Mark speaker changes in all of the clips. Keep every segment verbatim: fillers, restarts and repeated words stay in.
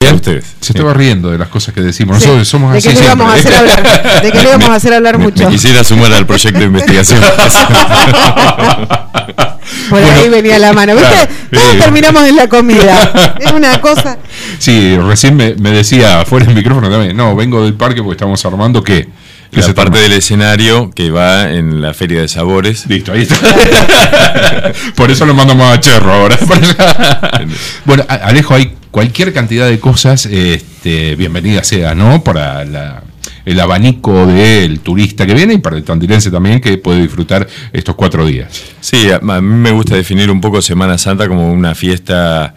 Speaker 1: para ustedes.
Speaker 2: Se estaba riendo de las cosas que decimos.
Speaker 3: Sí.
Speaker 2: Nosotros somos
Speaker 3: de
Speaker 2: así
Speaker 3: que le íbamos a hacer hablar, de que le íbamos a hacer hablar
Speaker 1: me,
Speaker 3: mucho.
Speaker 1: Me quisiera sumar al proyecto de investigación.
Speaker 3: Por
Speaker 2: Bueno,
Speaker 3: ahí venía la mano. ¿Viste?
Speaker 2: claro,
Speaker 3: Todos
Speaker 2: eh.
Speaker 3: terminamos en la comida. Es una cosa.
Speaker 2: Sí, recién me, me decía fuera del micrófono también. No, vengo del parque porque estamos armando qué.
Speaker 1: La parte
Speaker 2: parte
Speaker 1: del escenario que va en la Feria de Sabores.
Speaker 2: Listo, ahí está. Por eso lo mandamos a Cherro ahora. Bueno, Alejo, hay cualquier cantidad de cosas, este, bienvenida sea, ¿no? Para la, el abanico del turista que viene y para el tandilense también que puede disfrutar estos cuatro días.
Speaker 1: Sí, a, a mí me gusta definir un poco Semana Santa como una fiesta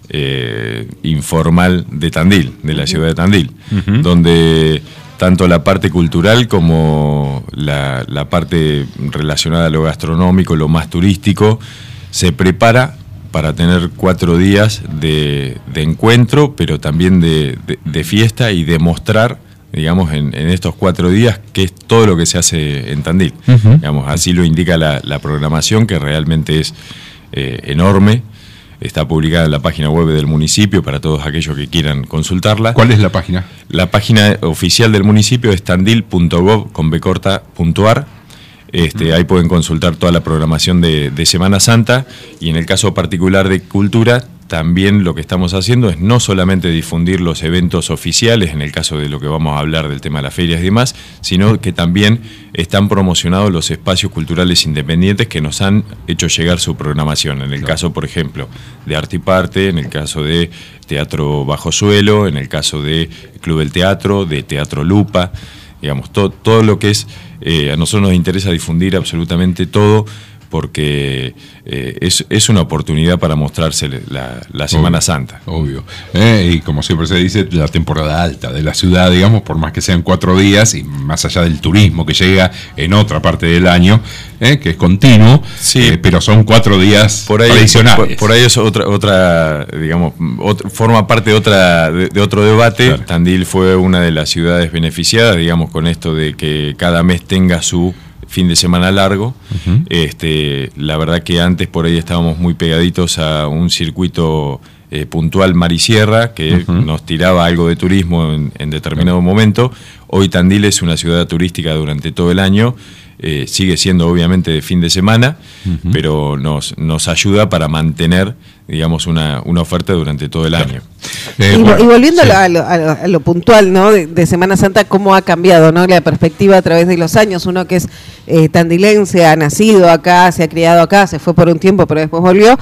Speaker 1: eh, informal de Tandil, de la ciudad de Tandil, uh-huh. donde tanto la parte cultural como la, la parte relacionada a lo gastronómico, lo más turístico, se prepara para tener cuatro días de, de encuentro, pero también de, de, de fiesta y de mostrar, digamos, en, en estos cuatro días, qué es todo lo que se hace en Tandil. Uh-huh. Digamos, así lo indica la, la programación, que realmente es eh, enorme. Está publicada en la página web del municipio para todos aquellos que quieran consultarla.
Speaker 2: ¿Cuál es la página?
Speaker 1: La página oficial del municipio es tandil punto gov con b corta punto ar. Este, ahí pueden consultar toda la programación de, de Semana Santa, y en el caso particular de cultura, también lo que estamos haciendo es no solamente difundir los eventos oficiales, en el caso de lo que vamos a hablar del tema de las ferias y demás, sino que también están promocionados los espacios culturales independientes que nos han hecho llegar su programación. En el claro. caso, por ejemplo, de Arte y Parte, en el caso de Teatro Bajo Suelo, en el caso de Club del Teatro, de Teatro Lupa, digamos, todo, todo lo que es, eh, a nosotros nos interesa difundir absolutamente todo, porque eh, es, es una oportunidad para mostrarse la, la Semana
Speaker 2: obvio,
Speaker 1: Santa.
Speaker 2: Obvio. Eh, y como siempre se dice, la temporada alta de la ciudad, digamos, por más que sean cuatro días, y más allá del turismo que llega en otra parte del año, eh, que es continuo,
Speaker 1: sí,
Speaker 2: eh, pero son cuatro días
Speaker 1: por ahí,
Speaker 2: tradicionales.
Speaker 1: Por, por ahí es otra, otra digamos, otra, forma parte de, otra, de, de otro debate. Claro. Tandil fue una de las ciudades beneficiadas, digamos, con esto de que cada mes tenga su fin de semana largo. Uh-huh. Este, la verdad que antes por ahí estábamos muy pegaditos a un circuito eh, puntual mar y sierra que uh-huh. nos tiraba algo de turismo en, en determinado uh-huh. momento. Hoy Tandil es una ciudad turística durante todo el año. Eh, sigue siendo obviamente de fin de semana, uh-huh. pero nos, nos ayuda para mantener, digamos, una, una oferta durante todo el claro. año.
Speaker 3: Eh, y, bueno, y volviendo sí. a, lo, a, lo, a lo puntual, ¿no? de, de Semana Santa, cómo ha cambiado, ¿no? La perspectiva a través de los años. Uno que es eh, tandilense, ha nacido acá, se ha criado acá, se fue por un tiempo, pero después volvió.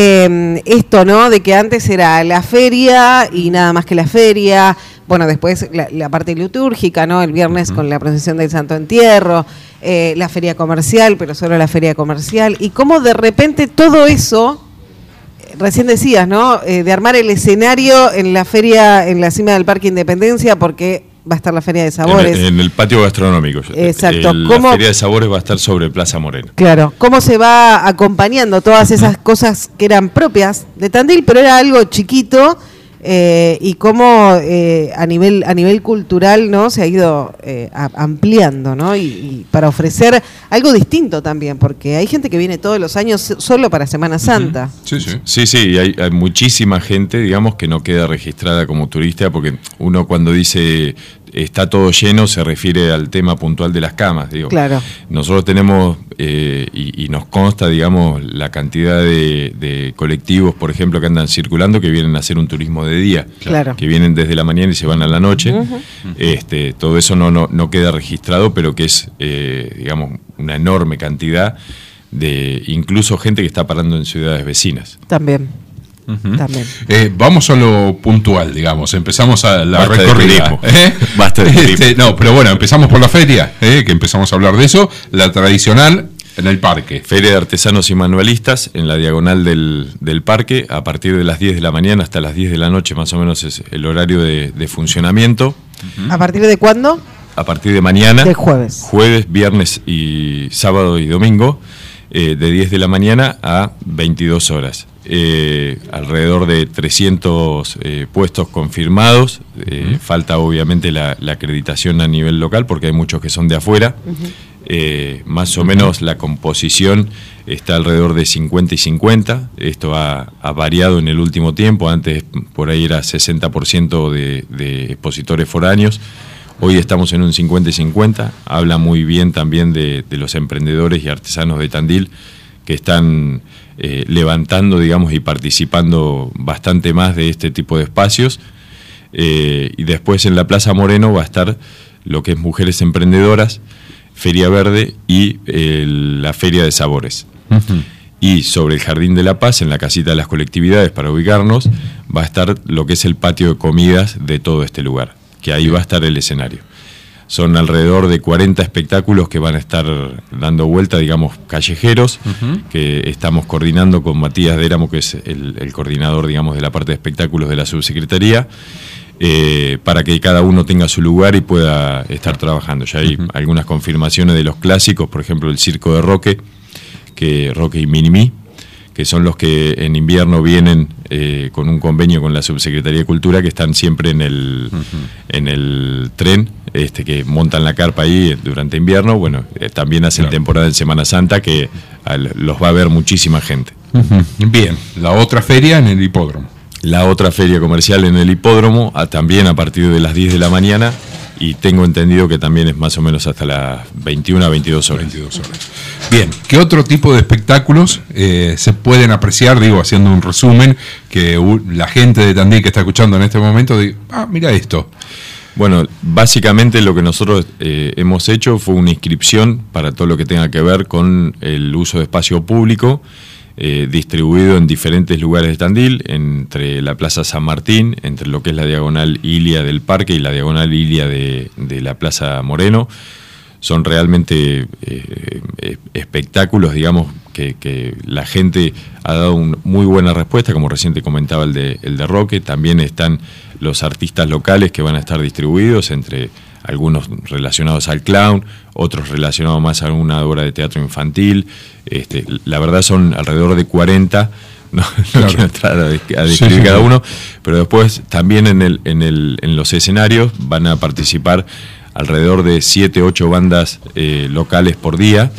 Speaker 3: Eh, esto, ¿no? De que antes era la feria y nada más que la feria. Bueno, después la, la parte litúrgica, ¿no? El viernes uh-huh. con la procesión del Santo Entierro, eh, la feria comercial, pero solo la feria comercial. Y cómo de repente todo eso, recién decías, ¿no? Eh, de armar el escenario en la feria, en la cima del Parque Independencia, porque va a estar la Feria de Sabores.
Speaker 1: En el, en el patio gastronómico.
Speaker 3: Exacto.
Speaker 1: El,
Speaker 3: ¿Cómo,
Speaker 1: la Feria de Sabores va a estar sobre Plaza Moreno.
Speaker 3: Claro. ¿Cómo se va acompañando todas esas cosas que eran propias de Tandil, pero era algo chiquito? Eh, y cómo eh, a nivel a nivel cultural, ¿no? Se ha ido eh, a, ampliando, ¿no? Y, y para ofrecer algo distinto también, porque hay gente que viene todos los años solo para Semana Santa.
Speaker 1: Uh-huh. Sí, sí, sí, sí, hay, hay muchísima gente, digamos, que no queda registrada como turista, porque uno cuando dice está todo lleno se refiere al tema puntual de las camas, digo.
Speaker 3: Claro.
Speaker 1: Nosotros tenemos eh, y, y nos consta, digamos, la cantidad de, de colectivos, por ejemplo, que andan circulando, que vienen a hacer un turismo de día,
Speaker 3: claro.
Speaker 1: que vienen desde la mañana y se van a la noche. Uh-huh. Este, todo eso no, no, no queda registrado, pero que es, eh, digamos, una enorme cantidad de incluso gente que está parando en ciudades vecinas.
Speaker 3: También. Uh-huh. También.
Speaker 2: Eh, vamos a lo puntual, digamos. Empezamos a la
Speaker 1: Basta
Speaker 2: recorrida.
Speaker 1: De ¿eh? Basta de
Speaker 2: este, no, pero bueno, empezamos por la feria, ¿eh? que empezamos a hablar de eso. La tradicional en el parque.
Speaker 1: Feria de Artesanos y Manualistas en la diagonal del, del parque, a partir de las diez de la mañana hasta las diez de la noche, más o menos es el horario de, de funcionamiento.
Speaker 3: Uh-huh. ¿A partir de cuándo?
Speaker 1: A partir de mañana.
Speaker 3: De jueves.
Speaker 1: Jueves, viernes y sábado y domingo, eh, de diez de la mañana a veintidós horas. Eh, alrededor de trescientos eh, puestos confirmados. Eh, uh-huh. Falta obviamente la, la acreditación a nivel local porque hay muchos que son de afuera. Uh-huh. Eh, más o menos la composición está alrededor de cincuenta y cincuenta. Esto ha, ha variado en el último tiempo. Antes por ahí era sesenta por ciento de, de expositores foráneos. Hoy estamos en un cincuenta y cincuenta. Habla muy bien también de, de los emprendedores y artesanos de Tandil que están eh, levantando, digamos, y participando bastante más de este tipo de espacios. Eh, y después en la Plaza Moreno va a estar lo que es Mujeres Emprendedoras, Feria Verde y eh, la Feria de Sabores. Uh-huh. Y sobre el Jardín de la Paz, en la casita de las colectividades, para ubicarnos, va a estar lo que es el patio de comidas de todo este lugar, que ahí va a estar el escenario. Son alrededor de cuarenta espectáculos que van a estar dando vuelta, digamos, callejeros, uh-huh. que estamos coordinando con Matías Déramo, que es el, el coordinador, digamos, de la parte de espectáculos de la subsecretaría, eh, para que cada uno tenga su lugar y pueda estar trabajando. Ya hay uh-huh. algunas confirmaciones de los clásicos, por ejemplo, el Circo de Roque, que Roque y Minimi, que son los que en invierno vienen eh, con un convenio con la Subsecretaría de Cultura, que están siempre en el, uh-huh. en el tren, este, que montan la carpa ahí durante invierno. Bueno, eh, también hacen claro. temporada en Semana Santa, que al, los va a ver muchísima gente.
Speaker 2: Uh-huh. Bien, la otra feria en el hipódromo.
Speaker 1: La otra feria comercial en el hipódromo, a, también a partir de las diez de la mañana, y tengo entendido que también es más o menos hasta las veintiuna a veintidós horas.
Speaker 2: veintidós horas. Bien, ¿qué otro tipo de espectáculos eh, se pueden apreciar? Digo, haciendo un resumen, que uh, la gente de Tandil que está escuchando en este momento diga, ah, mira esto.
Speaker 1: Bueno, básicamente lo que nosotros eh, hemos hecho fue una inscripción para todo lo que tenga que ver con el uso de espacio público, eh, distribuido en diferentes lugares de Tandil, entre la Plaza San Martín, entre lo que es la diagonal Ilia del Parque y la diagonal Ilia de, de la Plaza Moreno. Son realmente eh, espectáculos, digamos, que, que la gente ha dado una muy buena respuesta, como recién te comentaba el de, el de Roque. También están los artistas locales que van a estar distribuidos, entre algunos relacionados al clown, otros relacionados más a alguna obra de teatro infantil. Este, la verdad son alrededor de cuarenta, no, no claro. quiero entrar a, a describir sí, cada sí. uno, pero después también en, el, en, el, en los escenarios van a participar alrededor de siete, ocho bandas eh, locales por día,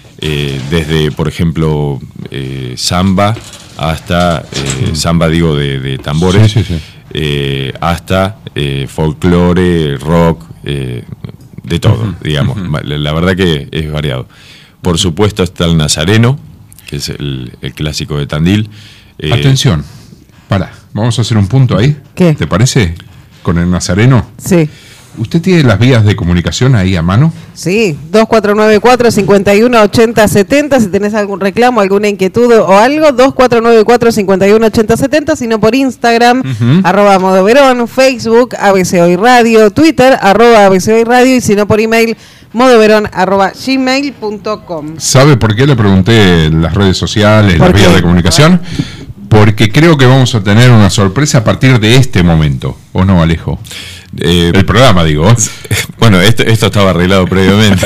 Speaker 1: eh, desde, por ejemplo, eh, samba hasta, eh, samba digo de, de tambores, sí, sí, sí. Eh, hasta eh, folclore, rock, eh, de todo, uh-huh, digamos. Uh-huh. La verdad que es variado. Por supuesto está el Nazareno, que es el, el clásico de Tandil.
Speaker 2: Eh, Atención, para, vamos a hacer un punto ahí.
Speaker 3: ¿Qué?
Speaker 2: ¿Te parece? Con el Nazareno.
Speaker 3: Sí.
Speaker 2: ¿Usted tiene las vías de comunicación ahí a mano?
Speaker 3: Sí, dos cuatro nueve cuatro, cinco uno, ocho cero siete cero, si tenés algún reclamo, alguna inquietud o algo, dos cuatro nueve cuatro, cinco uno, ocho cero siete cero, sino por Instagram, uh-huh. arroba Modo Verón, Facebook, A B C Hoy Radio, Twitter, arroba A B C Hoy Radio, y si no por email, modoverón arroba gmail punto com.
Speaker 2: ¿Sabe por qué le pregunté las redes sociales, las vías de comunicación? Porque creo que vamos a tener una sorpresa a partir de este momento, ¿o no, Alejo?
Speaker 1: Eh,
Speaker 2: el programa, digo.
Speaker 1: Bueno, esto, esto estaba arreglado previamente.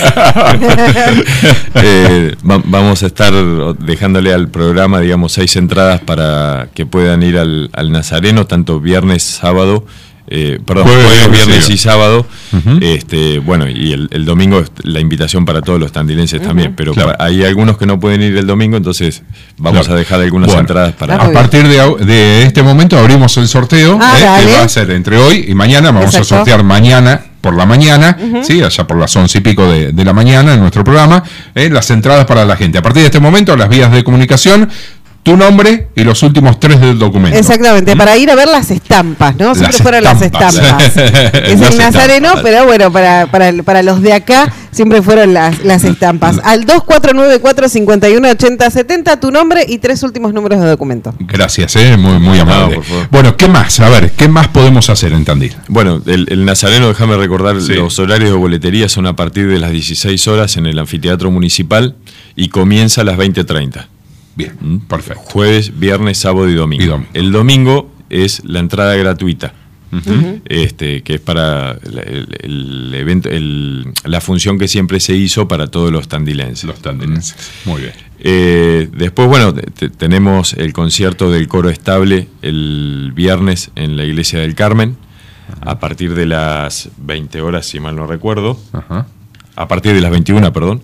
Speaker 1: eh, va, vamos a estar dejándole al programa, digamos, seis entradas para que puedan ir al, al Nazareno, tanto viernes, sábado, eh, perdón, jueves, jueves viernes sí. y sábado. Uh-huh. este, bueno, y el, el domingo la invitación para todos los tandilenses uh-huh. también, pero claro. para, hay algunos que no pueden ir el domingo, entonces vamos claro. a dejar algunas bueno, entradas para...
Speaker 2: A partir de, de este momento abrimos el sorteo, ah, eh, que va a ser entre hoy y mañana. Vamos Exacto. a sortear mañana por la mañana, uh-huh. sí, allá por las once y pico de, de la mañana en nuestro programa, eh, las entradas para la gente. A partir de este momento, las vías de comunicación, tu nombre y los últimos tres del documento.
Speaker 3: Exactamente, ¿Mm? Para ir a ver las estampas, ¿no? Siempre las fueron estampas. las estampas. Es las el Nazareno, estampas. Pero bueno, para, para, para los de acá siempre fueron las, las estampas. Al dos cuatro nueve cuatro, cinco uno, ocho cero siete cero, tu nombre y tres últimos números de documento.
Speaker 2: Gracias, eh, muy, muy amable. No, bueno, ¿qué más? A ver, ¿qué más podemos hacer en Tandil?
Speaker 1: Bueno, el, el Nazareno, déjame recordar, sí. los horarios de boletería son a partir de las dieciséis horas en el anfiteatro municipal y comienza a las veinte treinta.
Speaker 2: Bien, perfecto.
Speaker 1: Jueves, viernes, sábado y domingo. y domingo. El domingo es la entrada gratuita, uh-huh. este, que es para el, el evento, el, la función que siempre se hizo para todos los tandilenses.
Speaker 2: Los tandilenses, muy bien.
Speaker 1: Eh, después, bueno, te, tenemos el concierto del Coro Estable el viernes en la Iglesia del Carmen, uh-huh. a partir de las veinte horas, si mal no recuerdo. Uh-huh. a partir de las veintiuna, perdón,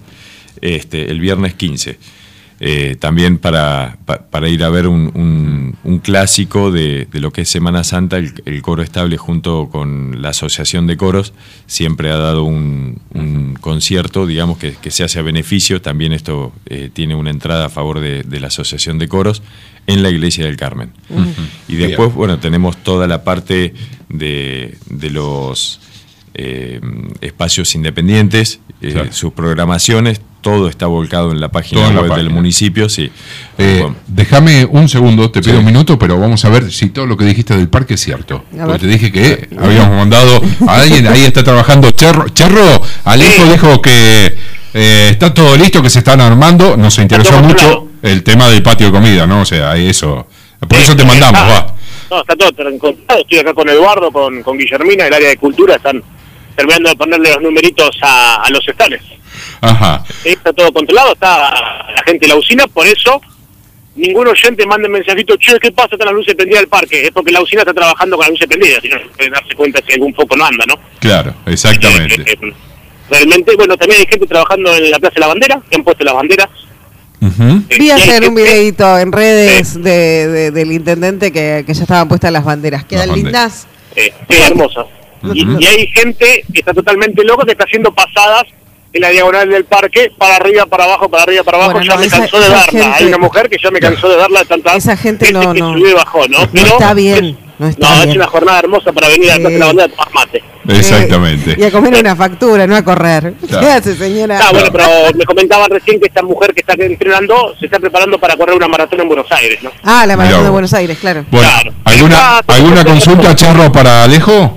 Speaker 1: este, el viernes quince. Eh, también para, pa, para ir a ver un, un, un clásico de, de lo que es Semana Santa, el, el Coro Estable junto con la Asociación de Coros siempre ha dado un, un concierto, digamos, que, que se hace a beneficio. También esto eh, tiene una entrada a favor de, de la Asociación de Coros en la Iglesia del Carmen. Uh-huh. Y después, bueno, tenemos toda la parte de, de los eh, espacios independientes, eh, claro. sus programaciones. Todo está volcado en la página web la página. del municipio, sí.
Speaker 2: Eh, bueno. Déjame un segundo, te pido sí. un minuto, pero vamos a ver si todo lo que dijiste del parque es cierto. Porque te dije que habíamos mandado a alguien, ahí está trabajando Cherro. Cherro, Alejo sí. dijo que eh, está todo listo, que se están armando. Nos interesó mucho claro. el tema del patio de comida, ¿no? O sea, eso. Por sí, eso te mandamos,
Speaker 4: está,
Speaker 2: va.
Speaker 4: No, está todo encontrado. Estoy acá con Eduardo, con, con Guillermina, del área de cultura. Están terminando de ponerle los numeritos a, a los estales.
Speaker 2: Ajá.
Speaker 4: Está todo controlado, está la gente en la usina, por eso ningún oyente manda un mensajito, che, ¿qué pasa? Están las luces prendidas del parque. Es porque la usina está trabajando con las luces prendidas, si no pueden darse cuenta si algún foco no anda, ¿no?
Speaker 2: Claro, exactamente.
Speaker 4: Eh, eh, realmente, bueno, también hay gente trabajando en la Plaza de la Bandera, que han puesto las banderas.
Speaker 3: Uh-huh. eh, Vi hacer un videito en redes eh, de, de, del intendente que, que ya estaban puestas las banderas. Quedan lindas.
Speaker 4: Eh, qué hermosas. Uh-huh. Y, y hay gente que está totalmente loca, que está haciendo pasadas en la diagonal del parque, para arriba, para abajo, para arriba, para abajo. Bueno, ya no, me esa, cansó de darla. Gente, hay una mujer que ya me cansó de darla de tantas.
Speaker 3: Esa gente no,
Speaker 4: que
Speaker 3: no.
Speaker 4: subió y bajó, ¿no?
Speaker 3: No
Speaker 4: Pero
Speaker 3: está bien.
Speaker 4: Es,
Speaker 3: no está
Speaker 4: no,
Speaker 3: bien.
Speaker 4: Es una jornada hermosa para venir a la Plaza de la Bandera a tomar mate.
Speaker 2: Exactamente.
Speaker 3: Eh, y a comer una factura, no a correr.
Speaker 2: Claro.
Speaker 3: ¿Qué hace, señora?
Speaker 4: Ah, bueno, pero me comentaban recién que esta mujer que está entrenando se está preparando para correr una maratón en Buenos Aires, ¿no?
Speaker 3: Ah, la maratón de Buenos Aires, claro.
Speaker 2: Bueno,
Speaker 4: claro.
Speaker 2: ¿alguna, ¿alguna consulta, Charro, para Alejo?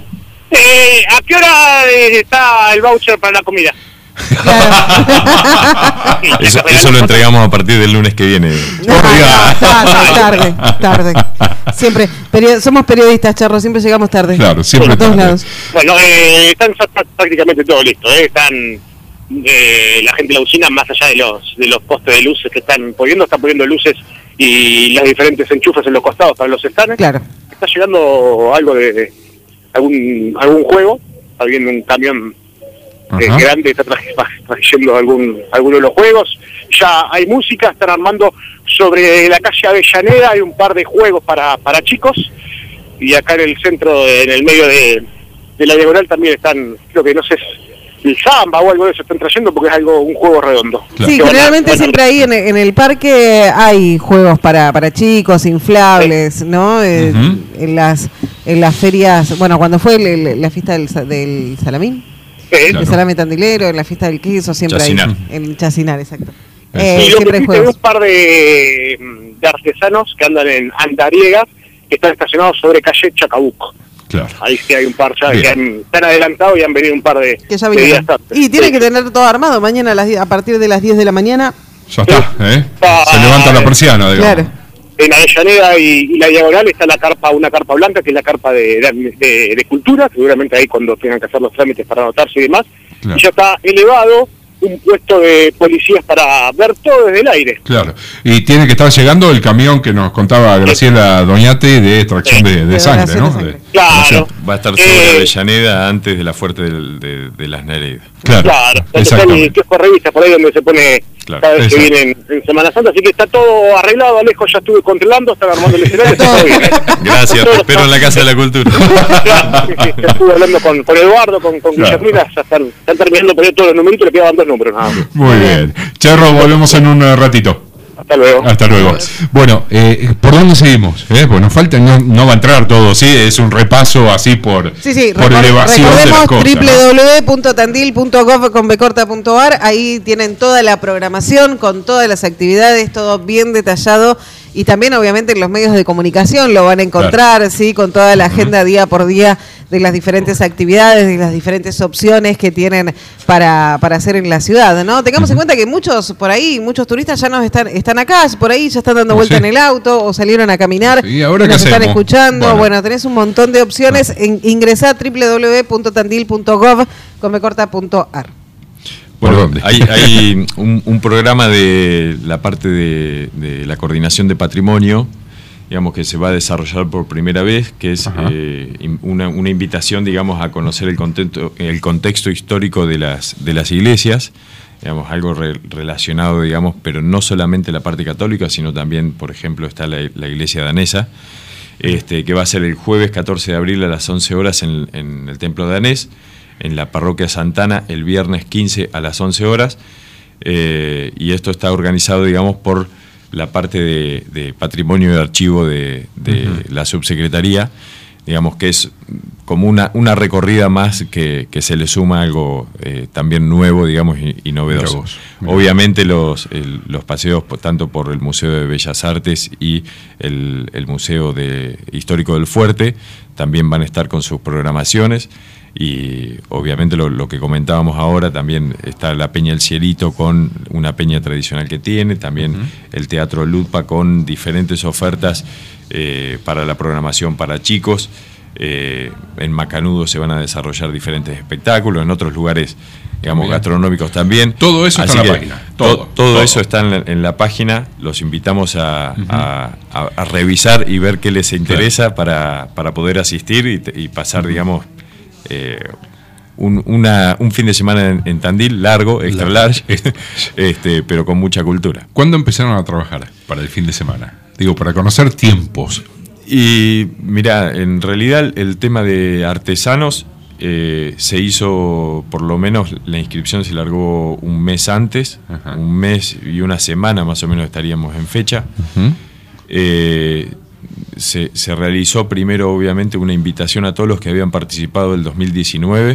Speaker 4: Eh, ¿A qué hora está el voucher para la comida?
Speaker 3: Claro.
Speaker 1: eso, eso lo entregamos a partir del lunes que viene.
Speaker 3: No, no, tarde, tarde, tarde. Siempre, peri- somos periodistas, Charro, siempre llegamos tarde.
Speaker 2: Claro, siempre
Speaker 3: por todos
Speaker 2: tarde.
Speaker 3: lados.
Speaker 4: Bueno, eh, están prácticamente todo listo, ¿eh? Están eh, la gente de la usina, más allá de los de los postes de luces que están poniendo, están poniendo luces y los diferentes enchufes en los costados para los stands.
Speaker 3: Claro.
Speaker 4: Está llegando algo de, de algún algún juego, está viendo un camión Eh, grande, está trayendo algún alguno de los juegos. Ya hay música, están armando sobre la calle Avellaneda, hay un par de juegos para, para chicos, y acá en el centro, en el medio de, de la diagonal también están, creo que no sé, el samba o algo de eso están trayendo, porque es algo un juego redondo.
Speaker 3: Sí, que generalmente van a, siempre ahí en, en el parque hay juegos para, para chicos, inflables, sí. ¿no? Eh, uh-huh. En las en las ferias, bueno, cuando fue el, el, la fiesta del, del Salamín. El claro. salame tandilero, en la fiesta del queso, siempre
Speaker 1: Chacinar.
Speaker 3: hay. En Chacinar, exacto.
Speaker 4: Eh, y siempre hay juegos. Un par de, de artesanos que andan en andariega, que están estacionados sobre calle Chacabuco.
Speaker 2: Claro.
Speaker 4: Ahí sí hay un par ya Bien. que han, están adelantados y han venido un par de,
Speaker 3: que ya
Speaker 4: de días
Speaker 3: antes. Y tienen sí. que tener todo armado. Mañana a, las, a partir de las diez de la mañana.
Speaker 2: Ya está, ¿eh? Ah, Se levanta la persiana, digamos. Claro.
Speaker 4: En Avellaneda y, y la diagonal está la carpa, una carpa blanca, que es la carpa de, de, de, de cultura, seguramente ahí cuando tengan que hacer los trámites para anotarse y demás. Claro. Y ya está elevado un puesto de policías para ver todo desde el aire.
Speaker 2: Claro, y tiene que estar llegando el camión que nos contaba Graciela Doñate de extracción sí. de, de sangre, ¿no? De,
Speaker 4: claro.
Speaker 1: Va a estar sobre eh, Avellaneda antes de la Fuerte del, de, de las Nereidas.
Speaker 2: Claro,
Speaker 4: claro. Exactamente. El kiosco revista por ahí donde se pone claro. cada vez Exacto. que viene en, en Semana Santa, así que está todo arreglado. Alejo ya estuve controlando, están armando el escenario. Todo bien, ¿eh?
Speaker 1: Gracias, te espero en la Casa de la Cultura.
Speaker 4: Claro, sí, sí, estuve hablando con, con Eduardo, con, con claro. Guillermina, ya están, están terminando por ahí todos los numeritos, le quedaban dos números nada más.
Speaker 2: Muy bien. Charro, volvemos en un ratito.
Speaker 4: Hasta luego.
Speaker 2: Hasta luego. Bueno, eh, ¿por dónde seguimos? ¿Eh? Bueno, falta, no, no va a entrar todo, ¿sí? Es un repaso así por,
Speaker 3: sí, sí,
Speaker 2: por
Speaker 3: recor-
Speaker 2: elevación de las cosas.
Speaker 3: doble u doble u doble u punto tandil punto gov con be corta punto a r, ahí tienen toda la programación con todas las actividades, todo bien detallado. Y también, obviamente, en los medios de comunicación lo van a encontrar, claro. ¿sí? Con toda la agenda uh-huh. día por día de las diferentes actividades, de las diferentes opciones que tienen para, para hacer en la ciudad, ¿no? Tengamos uh-huh. en cuenta que muchos, por ahí, muchos turistas ya no están, están acá, por ahí ya están dando vuelta sí. en el auto o salieron a caminar.
Speaker 2: ¿Y ahora
Speaker 3: nos
Speaker 2: qué
Speaker 3: están
Speaker 2: hacemos?
Speaker 3: escuchando. Bueno. bueno, tenés un montón de opciones. Uh-huh. En, ingresá a doble u doble u doble u punto tandil punto gov con be corta punto a r.
Speaker 1: Bueno, hay, hay un, un programa de la parte de, de la coordinación de patrimonio digamos, que se va a desarrollar por primera vez, que es eh, una, una invitación, digamos, a conocer el contexto, el contexto histórico de las, de las iglesias, digamos, algo re, relacionado, digamos, pero no solamente la parte católica, sino también, por ejemplo, está la, la iglesia danesa, este, que va a ser el jueves catorce de abril a las once horas en, en el templo danés, en la parroquia Santana el viernes quince a las once horas, eh, y esto está organizado, digamos, por la parte de, de patrimonio de archivo de, de uh-huh. la subsecretaría, digamos que es como una, una recorrida más que, que se le suma algo eh, también nuevo, digamos, y, y novedoso. Mira vos, mira. Obviamente los, el, los paseos tanto por el Museo de Bellas Artes y el, el Museo de, Histórico del Fuerte también van a estar con sus programaciones. Y obviamente lo, lo que comentábamos ahora, también está la Peña El Cielito con una peña tradicional que tiene, también uh-huh. el Teatro Ludpa con diferentes ofertas eh, para la programación para chicos. Eh, en Macanudo se van a desarrollar diferentes espectáculos, en otros lugares, digamos, bien, gastronómicos también.
Speaker 2: Todo eso
Speaker 1: Así
Speaker 2: está en la
Speaker 1: que
Speaker 2: página.
Speaker 1: Todo, todo, todo eso está en la, en la página. Los invitamos a, uh-huh. a, a, a revisar y ver qué les interesa, claro, para, para poder asistir y, y pasar, uh-huh. digamos, Eh, un, una, un fin de semana en, en Tandil, largo, extra large, este, pero con mucha cultura.
Speaker 2: ¿Cuándo empezaron a trabajar para el fin de semana? Digo, para conocer tiempos.
Speaker 1: Y mira, en realidad el tema de artesanos eh, se hizo, por lo menos la inscripción se largó un mes antes, ajá, un mes y una semana más o menos estaríamos en fecha. Uh-huh. Eh, Se, se realizó primero, obviamente, una invitación a todos los que habían participado del dos mil diecinueve.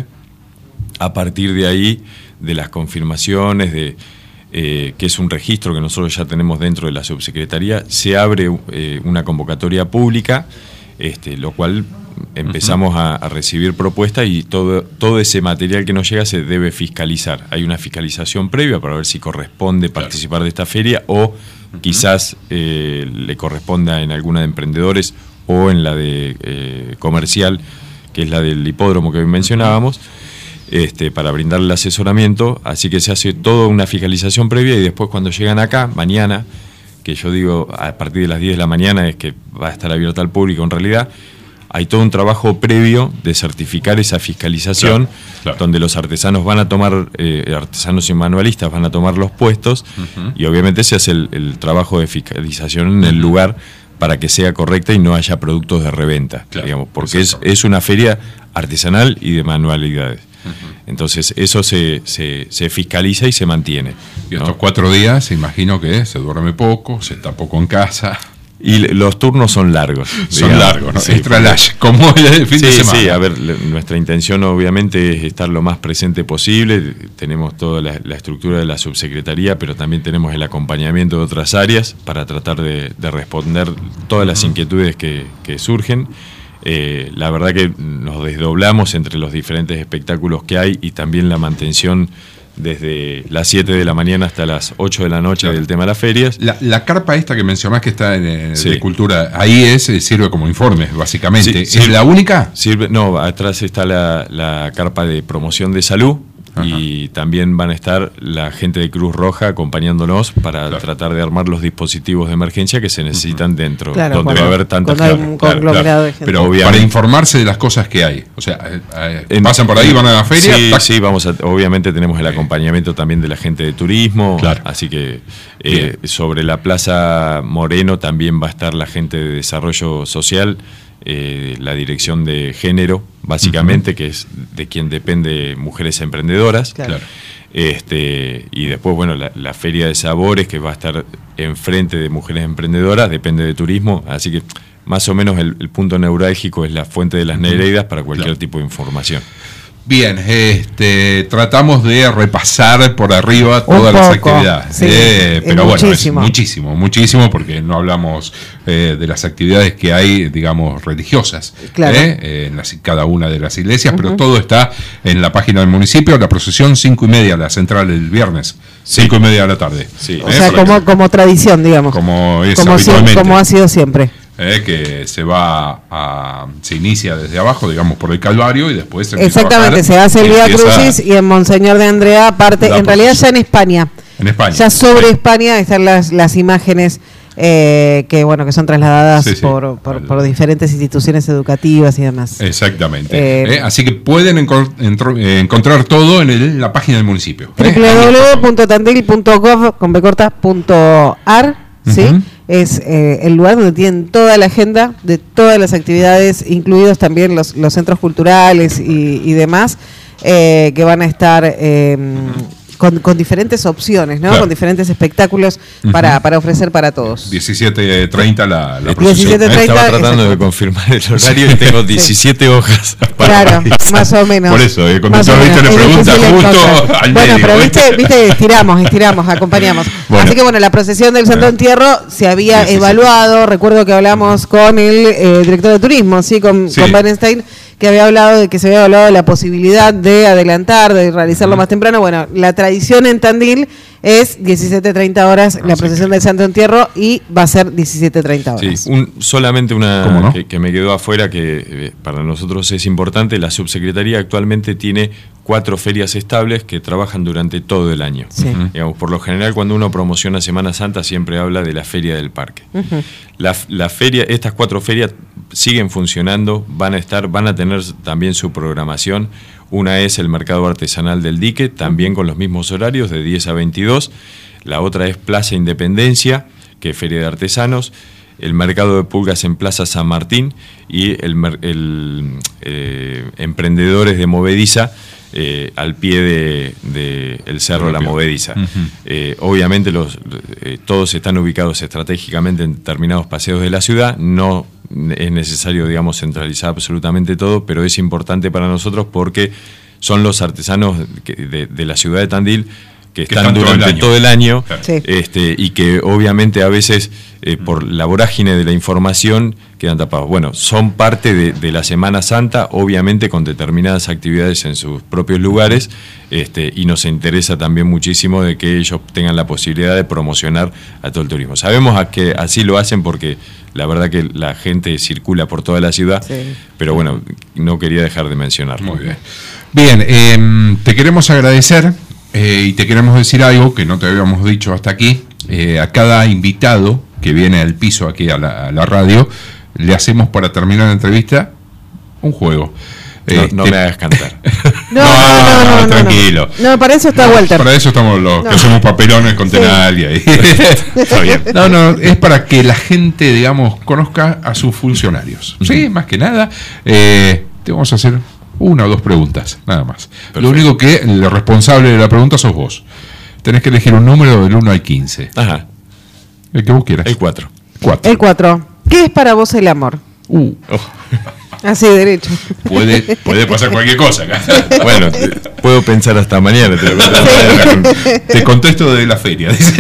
Speaker 1: A partir de ahí, de las confirmaciones, de eh, que es un registro que nosotros ya tenemos dentro de la subsecretaría, se abre eh, una convocatoria pública, este, lo cual empezamos uh-huh. a, a recibir propuestas y todo, todo ese material que nos llega se debe fiscalizar. Hay una fiscalización previa para ver si corresponde participar, claro, de esta feria o quizás eh, le corresponda en alguna de emprendedores o en la de eh, comercial, que es la del hipódromo que hoy mencionábamos, este, para brindarle el asesoramiento. Así que se hace toda una fiscalización previa y después cuando llegan acá, mañana, que yo digo a partir de las diez de la mañana es que va a estar abierta al público en realidad, hay todo un trabajo previo de certificar esa fiscalización, claro, claro, donde los artesanos van a tomar, eh, artesanos y manualistas van a tomar los puestos, uh-huh, y obviamente se hace el, el trabajo de fiscalización en el lugar para que sea correcta y no haya productos de reventa, claro, digamos, porque es, es una feria artesanal y de manualidades. Uh-huh. Entonces eso se, se, se fiscaliza y se mantiene.
Speaker 2: Y estos ¿no? cuatro días, imagino que se duerme poco, se está poco en casa.
Speaker 1: Y los turnos son largos.
Speaker 2: Son digamos, largos, ¿no?
Speaker 1: Sí,
Speaker 2: extra large, como el fin
Speaker 1: sí,
Speaker 2: de semana.
Speaker 1: Sí, a ver, le, nuestra intención obviamente es estar lo más presente posible. Tenemos toda la, la estructura de la subsecretaría, pero también tenemos el acompañamiento de otras áreas para tratar de, de responder todas las uh-huh. inquietudes que, que surgen. Eh, la verdad que nos desdoblamos entre los diferentes espectáculos que hay y también la mantención desde las siete de la mañana hasta las ocho de la noche, claro, del tema de las ferias.
Speaker 2: La, la carpa esta que mencionás que está en, en sí. de cultura, ahí es, sirve como informe, básicamente. Sí, ¿es sirve, la única?
Speaker 1: Sirve, no, atrás está la, la carpa de promoción de salud. Ajá. Y también van a estar la gente de Cruz Roja acompañándonos para, claro, tratar de armar los dispositivos de emergencia que se necesitan uh-huh. dentro, claro, donde cuando, va a haber tantas,
Speaker 3: claro, un conglomerado, claro, de gente.
Speaker 2: Pero obviamente, para informarse de las cosas que hay, o sea, eh, en, pasan por ahí, van a la feria.
Speaker 1: Sí, tac. sí, vamos a, obviamente tenemos el acompañamiento también de la gente de turismo, claro, así que eh, sobre la Plaza Moreno también va a estar la gente de desarrollo social. Eh, la dirección de género, básicamente, uh-huh. que es de quien depende Mujeres Emprendedoras. Claro. Este, y después, bueno, la, la Feria de Sabores, que va a estar enfrente de Mujeres Emprendedoras, depende de turismo, así que más o menos el, el punto neurálgico es la fuente de las uh-huh. Nereidas para cualquier claro. tipo de información.
Speaker 2: Bien, este, tratamos de repasar por arriba todas las actividades, sí, eh, pero bueno, muchísimo. es muchísimo, muchísimo, porque no hablamos eh, de las actividades que hay, digamos, religiosas, claro. eh, en las, cada una de las iglesias, uh-huh. pero todo está en la página del municipio. La procesión cinco y media, la central el viernes, sí. cinco y media de la tarde.
Speaker 3: Sí. O eh, sea, como, como tradición, digamos.
Speaker 2: Como es
Speaker 3: como
Speaker 2: habitualmente.
Speaker 3: Si, como ha sido siempre.
Speaker 2: Eh, que se va a se inicia desde abajo, digamos, por el Calvario y después se
Speaker 3: exactamente, se hace el Vía Crucis y en Monseñor de Andrea aparte, en realidad ya en España.
Speaker 2: En España.
Speaker 3: Ya sobre sí. España están las, las imágenes eh, que bueno que son trasladadas
Speaker 2: sí, sí.
Speaker 3: Por, por, por diferentes instituciones educativas y demás.
Speaker 2: Exactamente.
Speaker 3: Eh,
Speaker 2: eh, así que pueden encor- entro- eh, encontrar todo en el, la página del municipio.
Speaker 3: w w w punto tandil punto gov con b corta punto a r, ¿sí? Uh-huh. Es eh, el lugar donde tienen toda la agenda de todas las actividades, incluidos también los, los centros culturales y, y demás, eh, que van a estar eh, con, con diferentes opciones, ¿no? Claro. Con diferentes espectáculos uh-huh. para, para ofrecer para todos.
Speaker 2: diecisiete treinta la, la procesión.
Speaker 1: diecisiete treinta, estaba tratando exacto. de confirmar el horario y tengo diecisiete sí. hojas.
Speaker 3: Para claro, realizar. Más o menos.
Speaker 2: Por eso, eh, cuando tú viste le pregunta justo al
Speaker 3: Bueno,
Speaker 2: medio,
Speaker 3: pero viste, viste, estiramos, estiramos, acompañamos. Bueno. Así que bueno, la procesión del Santo Entierro se había sí, sí, evaluado, sí. recuerdo que hablamos uh-huh. con el eh, director de turismo, sí, con, sí. con Bernstein, que había hablado de que se había hablado de la posibilidad de adelantar, de realizarlo uh-huh. más temprano. Bueno, la tradición en Tandil es diecisiete treinta horas la procesión del Santo Entierro y va a ser diecisiete treinta horas.
Speaker 1: Sí, un, solamente una
Speaker 2: no?
Speaker 1: que, que me quedó afuera que eh, para nosotros es importante. La subsecretaría actualmente tiene cuatro ferias estables que trabajan durante todo el año. Sí. Uh-huh. Digamos, por lo general, cuando uno promociona Semana Santa siempre habla de la feria del parque. Uh-huh. La, la feria, estas cuatro ferias siguen funcionando, van a estar, van a tener también su programación. Una es el Mercado Artesanal del Dique, también con los mismos horarios, de diez a veintidós. La otra es Plaza Independencia, que es Feria de Artesanos. El Mercado de Pulgas en Plaza San Martín y el, el eh, Emprendedores de Movediza eh, al pie de, de el Cerro La Movediza. Uh-huh. Eh, obviamente los, eh, todos están ubicados estratégicamente en determinados paseos de la ciudad. No es necesario, digamos, centralizar absolutamente todo, pero es importante para nosotros porque son los artesanos de, de, de la ciudad de Tandil que están, que están durante todo el año, todo el año
Speaker 3: sí.
Speaker 1: este, y que obviamente a veces eh, por la vorágine de la información quedan tapados. Bueno, son parte de, de la Semana Santa, obviamente con determinadas actividades en sus propios lugares, este, y nos interesa también muchísimo de que ellos tengan la posibilidad de promocionar a todo el turismo. Sabemos a que así lo hacen porque la verdad que la gente circula por toda la ciudad, sí. pero bueno, no quería dejar de mencionarlo.
Speaker 2: Muy bien. Bien, eh, te queremos agradecer. Eh, y te queremos decir algo que no te habíamos dicho hasta aquí. Eh, a cada invitado que viene al piso aquí a la, a la radio, le hacemos para terminar la entrevista un juego.
Speaker 1: No, eh, no te... me hagas cantar.
Speaker 3: no, no, no, no, no, tranquilo. No, no, para eso está Walter.
Speaker 2: Para eso estamos los no. que hacemos papelones con sí. Tenal y ahí. Está bien. No, no, es para que la gente, digamos, conozca a sus funcionarios. Uh-huh. Sí, más que nada. Eh, te vamos a hacer una o dos preguntas, nada más. Perfecto. Lo único que el responsable de la pregunta sos vos. Tenés que elegir un número del uno al quince.
Speaker 1: Ajá.
Speaker 2: El que vos quieras.
Speaker 1: El cuatro.
Speaker 3: El cuatro. ¿Qué es para vos el amor?
Speaker 2: Uh.
Speaker 1: Oh.
Speaker 3: Así, derecho.
Speaker 2: Puede, puede pasar cualquier cosa acá.
Speaker 1: Bueno, te, puedo pensar hasta mañana. Te, lo
Speaker 2: sí. te contesto de la feria.
Speaker 1: Este,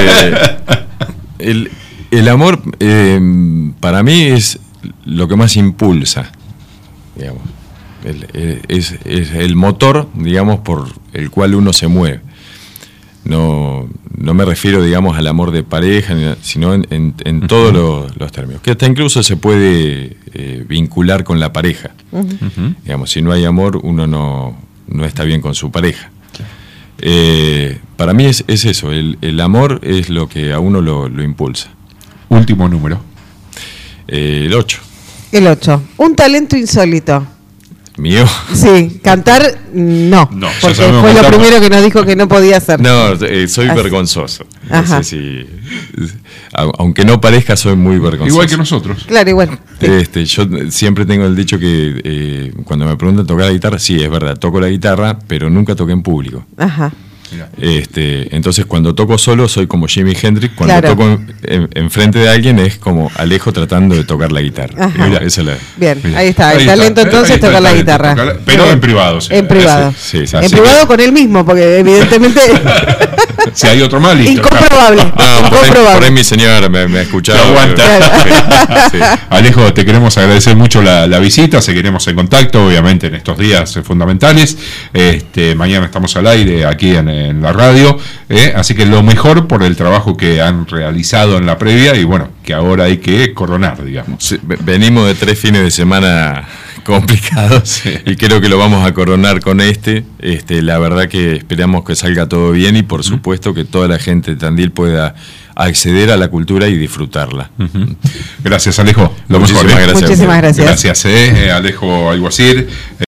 Speaker 1: el, el amor, eh, para mí, es lo que más impulsa, digamos. El, el, es, es el motor, digamos, por el cual uno se mueve. No, no me refiero, digamos, al amor de pareja, sino en, en, en uh-huh. todos los, los términos. Que hasta incluso se puede eh, vincular con la pareja. Uh-huh. Digamos, si no hay amor, uno no, no está bien con su pareja. Eh, para mí es, es eso, el, el amor es lo que a uno lo, lo impulsa.
Speaker 2: Último número.
Speaker 1: Eh, el ocho.
Speaker 3: El ocho. Un talento insólito.
Speaker 1: ¿Mío?
Speaker 3: Sí, cantar no,
Speaker 2: no
Speaker 3: porque fue lo primero que nos dijo que no podía hacer.
Speaker 1: No, eh, soy Así. vergonzoso. No
Speaker 3: Ajá.
Speaker 1: sé si, aunque no parezca, soy muy vergonzoso.
Speaker 2: Igual que nosotros.
Speaker 3: Claro, igual. Sí.
Speaker 1: Este, yo siempre tengo el dicho que eh, cuando me preguntan tocar la guitarra, sí, es verdad, toco la guitarra, pero nunca toqué en público.
Speaker 3: Ajá.
Speaker 1: Este, entonces cuando toco solo soy como Jimi Hendrix, cuando
Speaker 3: claro.
Speaker 1: toco enfrente en de alguien es como Alejo tratando de tocar la guitarra.
Speaker 3: Mira,
Speaker 1: esa es la...
Speaker 3: Bien, mira. Ahí está, el ahí talento está. Entonces tocar la guitarra.
Speaker 2: Tocar, pero Bien. en privado. Sí.
Speaker 3: En privado.
Speaker 1: Sí, sí,
Speaker 3: en
Speaker 1: sí,
Speaker 3: privado
Speaker 1: sí.
Speaker 3: con él mismo, porque evidentemente...
Speaker 2: Si hay otro mal, listo.
Speaker 3: Incomprobable.
Speaker 1: No,
Speaker 3: Incomprobable.
Speaker 1: Por, ahí, por ahí mi señora me, me ha escuchado.
Speaker 2: No aguanta.
Speaker 3: Claro.
Speaker 2: Sí. Alejo, te queremos agradecer mucho la, la visita, seguiremos en contacto, obviamente en estos días fundamentales. Este, mañana estamos al aire aquí en, en la radio, ¿eh? Así que lo mejor por el trabajo que han realizado en la previa y bueno, que ahora hay que coronar, digamos.
Speaker 1: Sí, venimos de tres fines de semana complicado, sí. Y creo que lo vamos a coronar con este. Este, la verdad que esperamos que salga todo bien y por uh-huh. supuesto que toda la gente de Tandil pueda acceder a la cultura y disfrutarla.
Speaker 2: Uh-huh. Gracias, Alejo.
Speaker 1: Lo Muchísimas
Speaker 2: mejor,
Speaker 1: gracias.
Speaker 3: Muchísimas gracias.
Speaker 2: Gracias, eh, Alejo Alguacil.